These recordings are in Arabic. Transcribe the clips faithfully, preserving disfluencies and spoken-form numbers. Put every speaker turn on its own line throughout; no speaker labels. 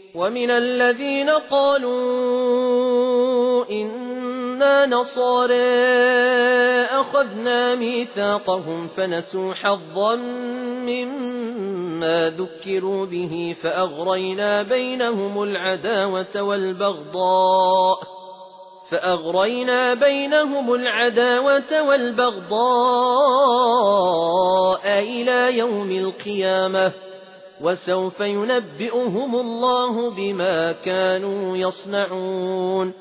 ومن الذين قالوا إنا نصارى أخذنا ميثاقهم فنسوا حظا مما ذكروا به فأغرينا بينهم العداوة والبغضاء فأغرينا بينهم العداوة والبغضاء إلى يوم القيامة وسوف ينبئهم الله بما كانوا يصنعون.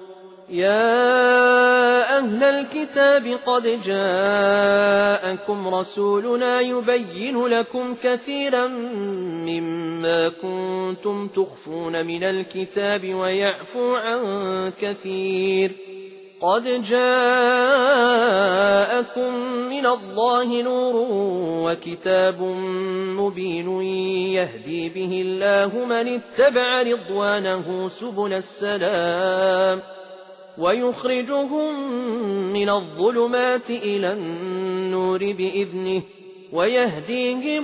يا أهل الكتاب قد جاءكم رسولنا يبين لكم كثيرا مما كنتم تخفون من الكتاب ويعفو عن كثير. قد جاءكم من الله نور وكتاب مبين يهدي به الله من اتبع رضوانه سبل السلام ويخرجهم من الظلمات إلى النور بإذنه ويهديهم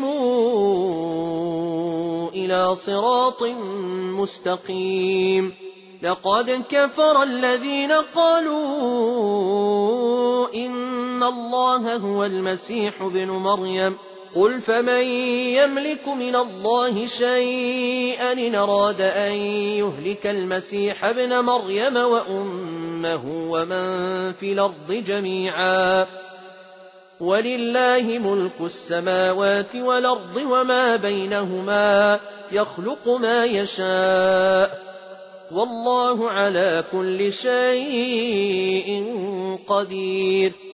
إلى صراط مستقيم. لقد كفر الذين قالوا إن الله هو المسيح ابن مريم قل فمن يملك من الله شيئا إن أراد أن يهلك المسيح ابن مريم وأمه ومن في الأرض جميعا ولله ملك السماوات والأرض وما بينهما يخلق ما يشاء والله على كل شيء قدير.